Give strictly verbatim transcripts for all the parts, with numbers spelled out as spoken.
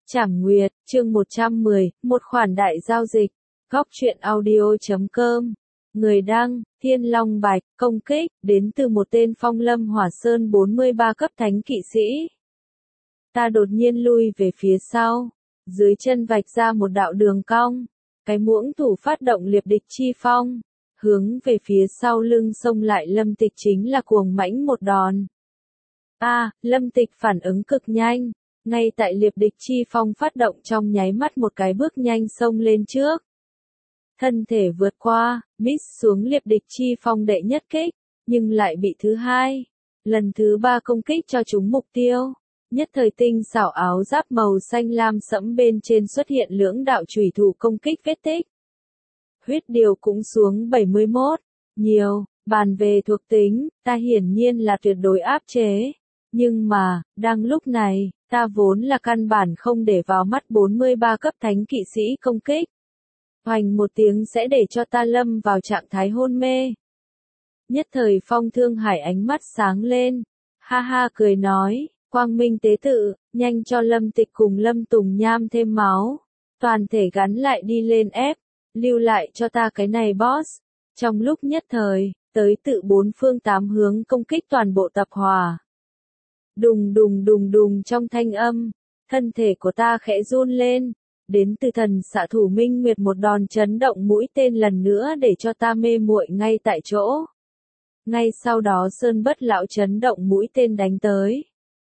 Trảm Nguyệt, chương một trăm mười, một khoản đại giao dịch. Góc truyện audio.com. Người đăng, Thiên Long Bạch, công kích, đến từ một tên Phong Lâm Hỏa Sơn bốn mươi ba cấp thánh kỵ sĩ. Ta đột nhiên lui về phía sau. Dưới chân vạch ra một đạo đường cong. Cái muỗng thủ phát động liệp địch chi phong. Hướng về phía sau lưng xông lại Lâm Tịch chính là cuồng mãnh một đòn. A, à, Lâm Tịch phản ứng cực nhanh. Ngay tại liệp địch chi phong phát động trong nháy mắt một cái bước nhanh xông lên trước. Thân thể vượt qua, miss xuống liệp địch chi phong đệ nhất kích, nhưng lại bị thứ hai. Lần thứ ba công kích cho chúng mục tiêu. Nhất thời tinh xảo áo giáp màu xanh lam sẫm bên trên xuất hiện lưỡng đạo chủy thủ công kích vết tích. Huyết điều cũng xuống bảy mươi mốt. Nhiều, bàn về thuộc tính, ta hiển nhiên là tuyệt đối áp chế. Nhưng mà, đang lúc này, ta vốn là căn bản không để vào mắt bốn mươi ba cấp thánh kỵ sĩ công kích. Hoành một tiếng sẽ để cho ta lâm vào trạng thái hôn mê. Nhất thời Phong Thương Hải ánh mắt sáng lên. Ha ha cười nói, quang minh tế tự, nhanh cho Lâm Tịch cùng Lâm Tùng Nham thêm máu. Toàn thể gắn lại đi lên ép, lưu lại cho ta cái này boss. Trong lúc nhất thời, tới tự bốn phương tám hướng công kích toàn bộ tập hòa. Đùng đùng đùng đùng trong thanh âm, thân thể của ta khẽ run lên, đến từ thần xạ thủ Minh Nguyệt một đòn chấn động mũi tên lần nữa để cho ta mê muội ngay tại chỗ. Ngay sau đó Sơn Bất Lão chấn động mũi tên đánh tới.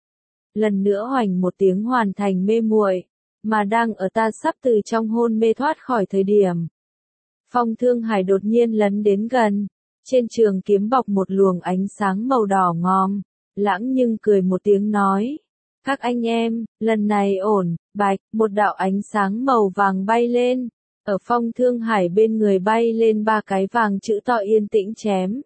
Lần nữa hoành một tiếng hoàn thành mê muội, mà đang ở ta sắp từ trong hôn mê thoát khỏi thời điểm. Phong Thương Hải đột nhiên lấn đến gần, trên trường kiếm bọc một luồng ánh sáng màu đỏ ngòm. Lãng nhưng cười một tiếng nói. Các anh em, lần này ổn, bạch, một đạo ánh sáng màu vàng bay lên. Ở Phong Thương Hải bên người bay lên ba cái vàng chữ to yên tĩnh chém.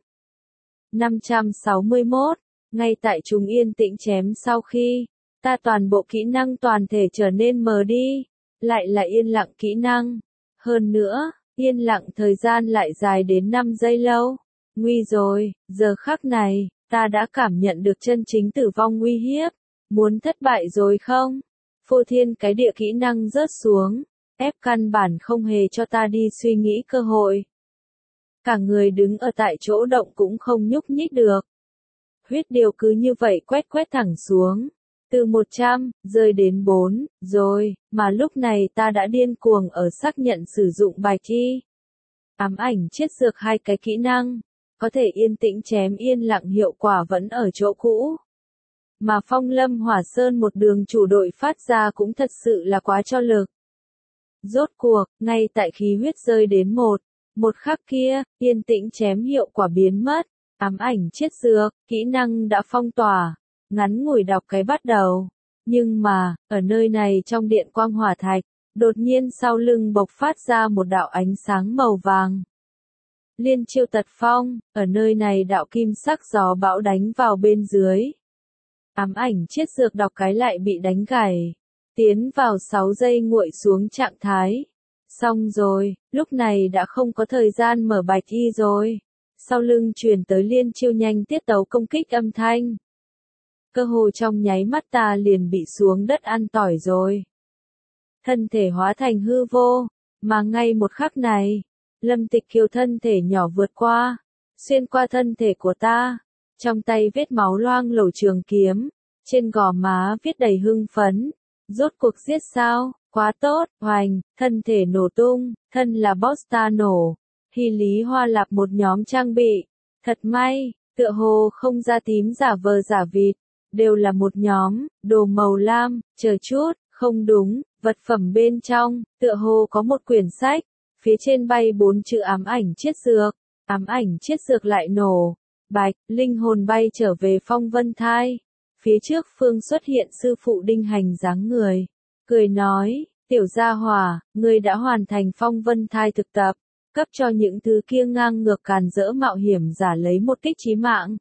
năm trăm sáu mươi mốt, ngay tại chúng yên tĩnh chém sau khi, ta toàn bộ kỹ năng toàn thể trở nên mờ đi. Lại là yên lặng kỹ năng. Hơn nữa, yên lặng thời gian lại dài đến năm giây lâu. Nguy rồi, giờ khắc này. Ta đã cảm nhận được chân chính tử vong nguy hiếp. Muốn thất bại rồi không? Phô thiên cái địa kỹ năng rớt xuống. Ép căn bản không hề cho ta đi suy nghĩ cơ hội. Cả người đứng ở tại chỗ động cũng không nhúc nhích được. Huyết điều cứ như vậy quét quét thẳng xuống. Từ một trăm, rơi đến bốn, rồi, mà lúc này ta đã điên cuồng ở xác nhận sử dụng bài thi. Ám ảnh chiết dược hai cái kỹ năng. Có thể yên tĩnh chém yên lặng hiệu quả vẫn ở chỗ cũ. Mà Phong Lâm Hỏa Sơn một đường chủ đội phát ra cũng thật sự là quá cho lực. Rốt cuộc, ngay tại khí huyết rơi đến một, một khắc kia, yên tĩnh chém hiệu quả biến mất. Ám ảnh chiết dược, kỹ năng đã phong tỏa, ngắn ngủi đọc cái bắt đầu. Nhưng mà, ở nơi này trong điện quang hỏa thạch, đột nhiên sau lưng bộc phát ra một đạo ánh sáng màu vàng. Liên chiêu tật phong, ở nơi này đạo kim sắc gió bão đánh vào bên dưới. Ám ảnh chiết dược đọc cái lại bị đánh gãy, tiến vào sáu giây nguội xuống trạng thái. Xong rồi, lúc này đã không có thời gian mở bạch y rồi. Sau lưng truyền tới liên chiêu nhanh tiết tấu công kích âm thanh. Cơ hồ trong nháy mắt ta liền bị xuống đất ăn tỏi rồi. Thân thể hóa thành hư vô, mà ngay một khắc này. Lâm Tịch Kiều thân thể nhỏ vượt qua, xuyên qua thân thể của ta, trong tay vết máu loang lổ trường kiếm, trên gò má viết đầy hưng phấn, rốt cuộc giết sao, quá tốt, hoành, thân thể nổ tung, thân là boss ta nổ, Hy Lý Hoa Lạp một nhóm trang bị, thật may, tựa hồ không ra tím giả vờ giả vịt, đều là một nhóm, đồ màu lam, chờ chút, không đúng, vật phẩm bên trong, tựa hồ có một quyển sách. Phía trên bay bốn chữ ám ảnh chiết dược, ám ảnh chiết dược lại nổ, bạch, linh hồn bay trở về Phong Vân Thai. Phía trước phương xuất hiện sư phụ Đinh Hành dáng người, cười nói, tiểu gia hỏa, ngươi đã hoàn thành Phong Vân Thai thực tập, cấp cho những thứ kia ngang ngược càn rỡ mạo hiểm giả lấy một kích chí mạng.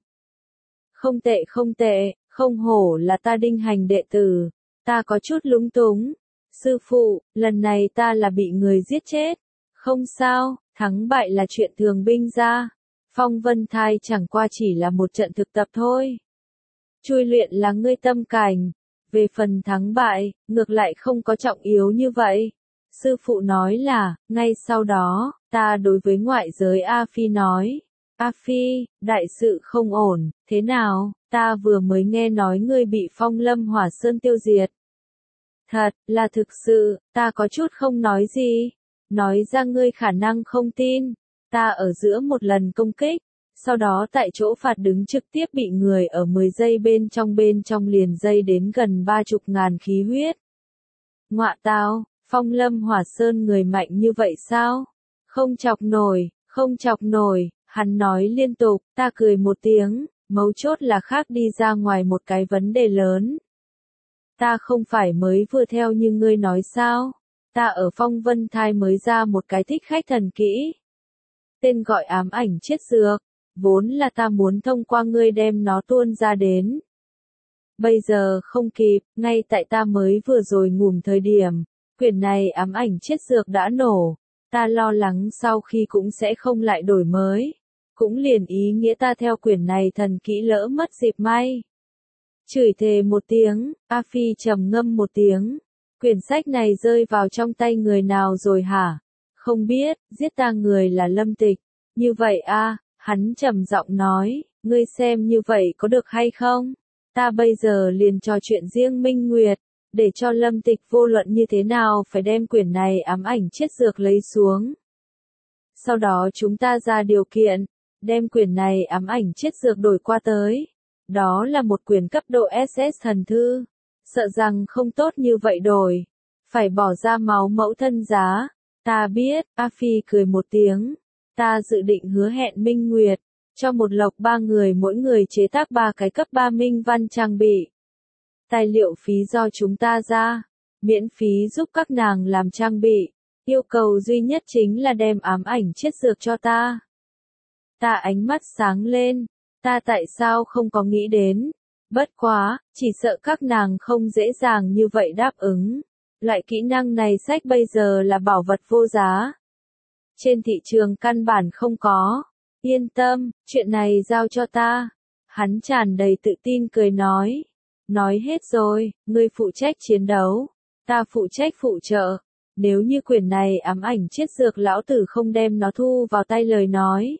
Không tệ không tệ, không hổ là ta Đinh Hành đệ tử, ta có chút lúng túng. Sư phụ, lần này ta là bị người giết chết. Không sao, thắng bại là chuyện thường binh ra. Phong Vân Thai chẳng qua chỉ là một trận thực tập thôi. Chui luyện là ngươi tâm cảnh. Về phần thắng bại, ngược lại không có trọng yếu như vậy. Sư phụ nói là, ngay sau đó, ta đối với ngoại giới A Phi nói, A Phi, đại sự không ổn, thế nào, ta vừa mới nghe nói ngươi bị Phong Lâm Hỏa Sơn tiêu diệt. Thật, là thực sự, ta có chút không nói gì. Nói ra ngươi khả năng không tin. Ta ở giữa một lần công kích, sau đó tại chỗ phạt đứng trực tiếp bị người ở mười giây bên trong bên trong liền dây đến gần ba chục ngàn khí huyết. Ngọa tao, Phong Lâm Hỏa Sơn người mạnh như vậy sao? Không chọc nổi, không chọc nổi, hắn nói liên tục, ta cười một tiếng, mấu chốt là khác đi ra ngoài một cái vấn đề lớn. Ta không phải mới vừa theo như ngươi nói sao? Ta ở Phong Vân Thai mới ra một cái thích khách thần kỹ. Tên gọi ám ảnh chết dược, vốn là ta muốn thông qua ngươi đem nó tuôn ra đến. Bây giờ không kịp, ngay tại ta mới vừa rồi ngủm thời điểm, quyển này ám ảnh chết dược đã nổ. Ta lo lắng sau khi cũng sẽ không lại đổi mới. Cũng liền ý nghĩa ta theo quyển này thần kỹ lỡ mất dịp may. Chửi thề một tiếng, A Phi trầm ngâm một tiếng. Quyển sách này rơi vào trong tay người nào rồi hả? Không biết, giết ta người là Lâm Tịch. Như vậy a, hắn trầm giọng nói, ngươi xem như vậy có được hay không? Ta bây giờ liền trò chuyện riêng Minh Nguyệt, để cho Lâm Tịch vô luận như thế nào phải đem quyển này ám ảnh chết dược lấy xuống. Sau đó chúng ta ra điều kiện, đem quyển này ám ảnh chết dược đổi qua tới. Đó là một quyển cấp độ ét ét thần thư. Sợ rằng không tốt như vậy đổi. Phải bỏ ra máu mẫu thân giá. Ta biết, A Phi cười một tiếng. Ta dự định hứa hẹn Minh Nguyệt. Cho một lộc ba người mỗi người chế tác ba cái cấp ba minh văn trang bị. Tài liệu phí do chúng ta ra. Miễn phí giúp các nàng làm trang bị. Yêu cầu duy nhất chính là đem ám ảnh chết dược cho ta. Ta ánh mắt sáng lên. Ta tại sao không có nghĩ đến? Bất quá, chỉ sợ các nàng không dễ dàng như vậy đáp ứng. Loại kỹ năng này sách bây giờ là bảo vật vô giá. Trên thị trường căn bản không có. Yên tâm, chuyện này giao cho ta. Hắn tràn đầy tự tin cười nói. Nói hết rồi, ngươi phụ trách chiến đấu. Ta phụ trách phụ trợ. Nếu như quyển này ám ảnh chết dược lão tử không đem nó thu vào tay lời nói.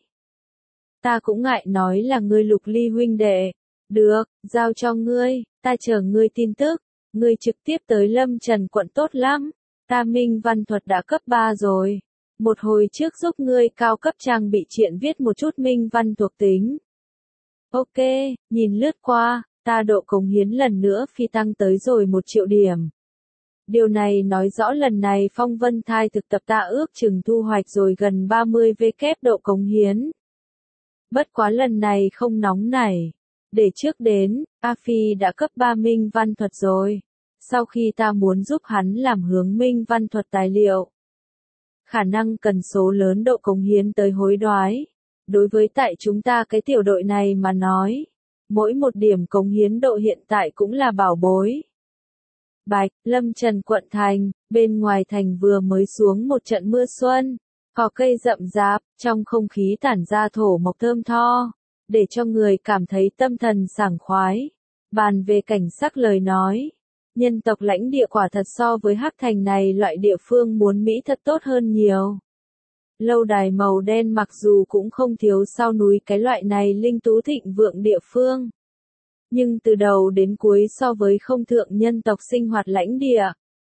Ta cũng ngại nói là ngươi Lục Ly huynh đệ. Được, giao cho ngươi, ta chờ ngươi tin tức. Ngươi trực tiếp tới Lâm Trần quận tốt lắm. Ta minh văn thuật đã cấp ba rồi. Một hồi trước giúp ngươi cao cấp trang bị triện viết một chút minh văn thuộc tính. Ok, nhìn lướt qua, ta độ cống hiến lần nữa phi tăng tới rồi một triệu điểm. Điều này nói rõ lần này Phong Vân Thai thực tập ta ước chừng thu hoạch rồi gần ba mươi vê kép độ cống hiến. Bất quá lần này không nóng nảy. Để trước đến, A Phi đã cấp ba minh văn thuật rồi. Sau khi ta muốn giúp hắn làm hướng minh văn thuật tài liệu. Khả năng cần số lớn độ cống hiến tới hối đoái. Đối với tại chúng ta cái tiểu đội này mà nói. Mỗi một điểm cống hiến độ hiện tại cũng là bảo bối. Bạch, Lâm Trần quận thành, bên ngoài thành vừa mới xuống một trận mưa xuân. Cỏ cây rậm rạp, trong không khí tản ra thổ mộc thơm tho. Để cho người cảm thấy tâm thần sảng khoái. Bàn về cảnh sắc lời nói. Nhân tộc lãnh địa quả thật so với Hắc Thành này loại địa phương muốn Mỹ thật tốt hơn nhiều. Lâu đài màu đen mặc dù cũng không thiếu sau núi cái loại này linh tú thịnh vượng địa phương. Nhưng từ đầu đến cuối so với không thượng nhân tộc sinh hoạt lãnh địa.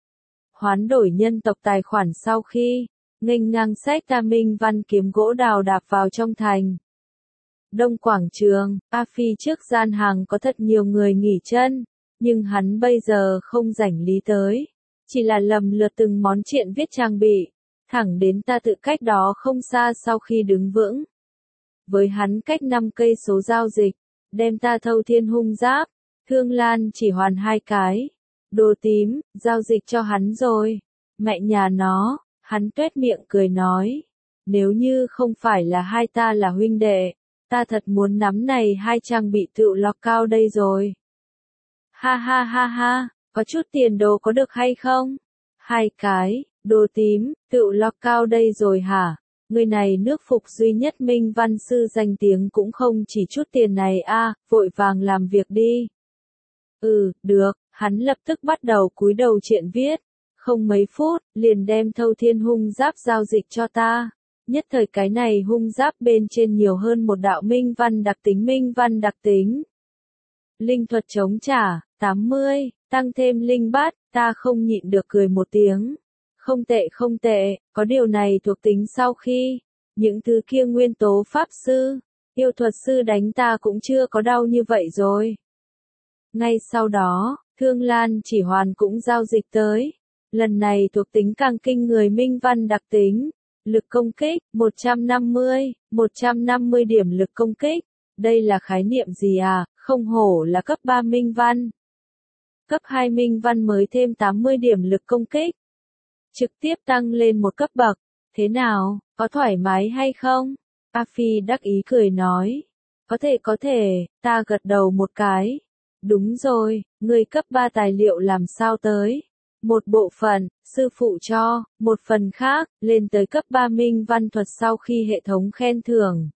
Hoán đổi nhân tộc tài khoản sau khi, nghênh ngang sách ta minh văn kiếm gỗ đào đạp vào trong thành. Đông Quảng Trường, A Phi trước gian hàng có thật nhiều người nghỉ chân, nhưng hắn bây giờ không rảnh lý tới. Chỉ là lầm lượt từng món triện viết trang bị, thẳng đến ta tự cách đó không xa sau khi đứng vững. Với hắn cách năm cây số giao dịch, đem ta thâu thiên hung giáp, thương lan chỉ hoàn hai cái. Đồ tím, giao dịch cho hắn rồi. Mẹ nhà nó, hắn tuét miệng cười nói. Nếu như không phải là hai ta là huynh đệ, ta thật muốn nắm này hai trang bị tự lọc cao đây rồi. Ha ha ha ha, có chút tiền đồ có được hay không? Hai cái, đồ tím, tự lọc cao đây rồi hả? Người này nước phục duy nhất minh văn sư danh tiếng cũng không chỉ chút tiền này a, à, vội vàng làm việc đi. Ừ, được, Hắn lập tức bắt đầu cúi đầu triện viết. Không mấy phút, liền đem Thâu Thiên hung giáp giao dịch cho ta. Nhất thời cái này hung giáp bên trên nhiều hơn một đạo minh văn đặc tính minh văn đặc tính. Linh thuật chống trả, tám mươi, tăng thêm linh bát, ta không nhịn được cười một tiếng. Không tệ không tệ, có điều này thuộc tính sau khi, những thứ kia nguyên tố pháp sư, yêu thuật sư đánh ta cũng chưa có đau như vậy rồi. Ngay sau đó, Thương Lan Chỉ Hoàn cũng giao dịch tới. Lần này thuộc tính càng kinh người minh văn đặc tính. Lực công kích, một trăm năm mươi, một trăm năm mươi điểm lực công kích. Đây là khái niệm gì à, không hổ là cấp ba minh văn. Cấp hai minh văn mới thêm tám mươi điểm lực công kích. Trực tiếp tăng lên một cấp bậc. Thế nào, có thoải mái hay không? A Phi đắc ý cười nói. Có thể có thể, ta gật đầu một cái. Đúng rồi, người cấp ba tài liệu làm sao tới? Một bộ phận, sư phụ cho, một phần khác, lên tới cấp ba minh văn thuật sau khi hệ thống khen thưởng.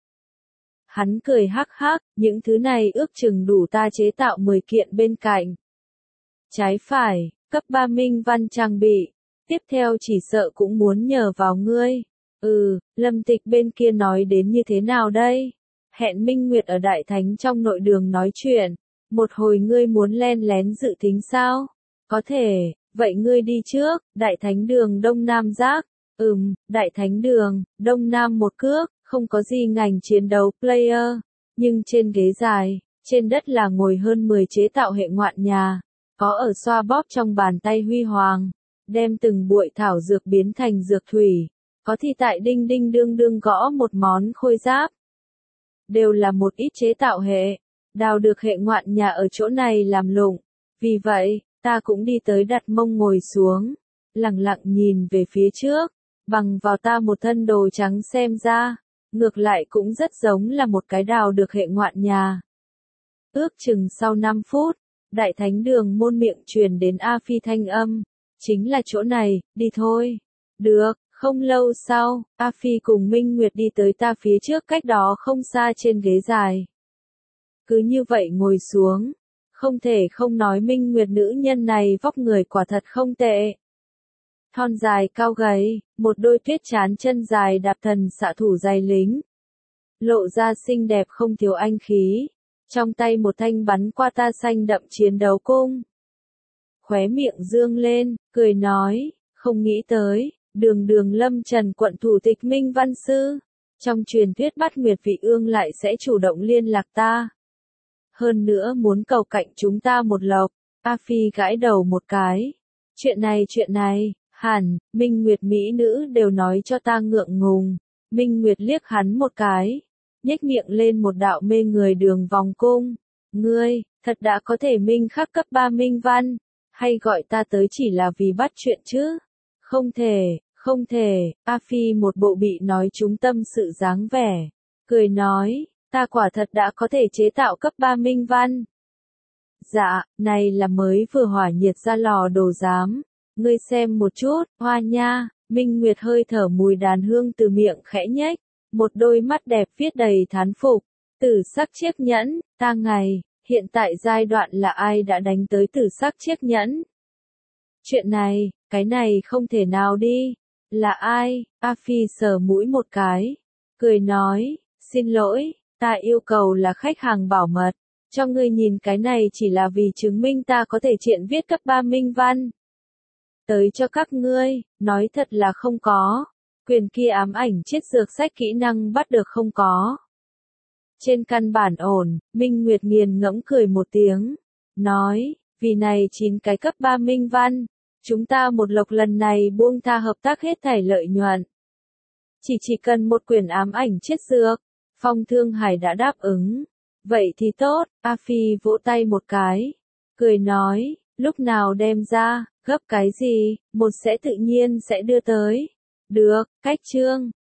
Hắn cười hắc hắc, những thứ này ước chừng đủ ta chế tạo mười kiện bên cạnh. Trái phải, cấp ba minh văn trang bị, tiếp theo chỉ sợ cũng muốn nhờ vào ngươi. Ừ, Lâm Tịch bên kia nói đến như thế nào đây? Hẹn Minh Nguyệt ở Đại Thánh trong nội đường nói chuyện, một hồi ngươi muốn len lén dự tính sao? Có thể. Vậy ngươi đi trước, Đại Thánh đường Đông Nam Giác. Ừm, Đại Thánh đường, Đông Nam một cước, không có gì ngành chiến đấu player. Nhưng trên ghế dài, trên đất là ngồi hơn mười chế tạo hệ ngoạn nhà. Có ở xoa bóp trong bàn tay huy hoàng. Đem từng bụi thảo dược biến thành dược thủy. Có thì tại đinh đinh đương đương gõ một món khôi giáp. Đều là một ít chế tạo hệ. Đào được hệ ngoạn nhà ở chỗ này làm lụng. Vì vậy, ta cũng đi tới đặt mông ngồi xuống, lặng lặng nhìn về phía trước, bằng vào ta một thân đồ trắng xem ra, ngược lại cũng rất giống là một cái đào được hệ ngoạn nhà. Ước chừng sau năm phút, Đại Thánh đường môn miệng truyền đến A Phi thanh âm, chính là chỗ này, đi thôi. Được, không lâu sau, A Phi cùng Minh Nguyệt đi tới ta phía trước cách đó không xa trên ghế dài. Cứ như vậy ngồi xuống. Không thể không nói Minh Nguyệt nữ nhân này vóc người quả thật không tệ. Thon dài cao gầy, một đôi tuyết trán chân dài đạp thần xạ thủ dài lính. Lộ ra xinh đẹp không thiếu anh khí. Trong tay một thanh bắn qua ta xanh đậm chiến đấu cung. Khóe miệng dương lên, cười nói, không nghĩ tới, đường đường lâm trần quận thủ tịch Minh Văn Sư. Trong truyền thuyết Bát Nguyệt Vị Ương lại sẽ chủ động liên lạc ta. Hơn nữa muốn cầu cạnh chúng ta một lộc. A Phi gãi đầu một cái. Chuyện này chuyện này, hẳn, Minh Nguyệt mỹ nữ đều nói cho ta ngượng ngùng. Minh Nguyệt liếc hắn một cái. Nhếch miệng lên một đạo mê người đường vòng cung. Ngươi, thật đã có thể minh khắc cấp ba minh văn. Hay gọi ta tới chỉ là vì bắt chuyện chứ? Không thể, không thể. A Phi một bộ bị nói trúng tâm sự dáng vẻ. Cười nói. Ta quả thật đã có thể chế tạo cấp ba minh văn. Dạ, này là mới vừa hỏa nhiệt ra lò đồ giám. Ngươi xem một chút, hoa nha, Minh Nguyệt hơi thở mùi đàn hương từ miệng khẽ nhếch. Một đôi mắt đẹp viết đầy thán phục. Tử sắc chiếc nhẫn, ta ngày, hiện tại giai đoạn là ai đã đánh tới tử sắc chiếc nhẫn? Chuyện này, cái này không thể nào đi. Là ai? A Phi sờ mũi một cái. Cười nói, xin lỗi. Ta yêu cầu là khách hàng bảo mật, cho ngươi nhìn cái này chỉ là vì chứng minh ta có thể triện viết cấp ba minh văn. Tới cho các ngươi, nói thật là không có. Quyền kia ám ảnh chiết dược sách kỹ năng bắt được không có. Trên căn bản ổn, Minh Nguyệt nghiền ngẫm cười một tiếng. Nói, vì này chín cái cấp ba minh văn, chúng ta một lộc lần này buông tha hợp tác hết thảy lợi nhuận. Chỉ chỉ cần một quyển ám ảnh chiết dược. Phong Thương Hải đã đáp ứng. Vậy thì tốt, A Phi vỗ tay một cái. Cười nói, lúc nào đem ra, gấp cái gì, một sẽ tự nhiên sẽ đưa tới. Được, cách chương.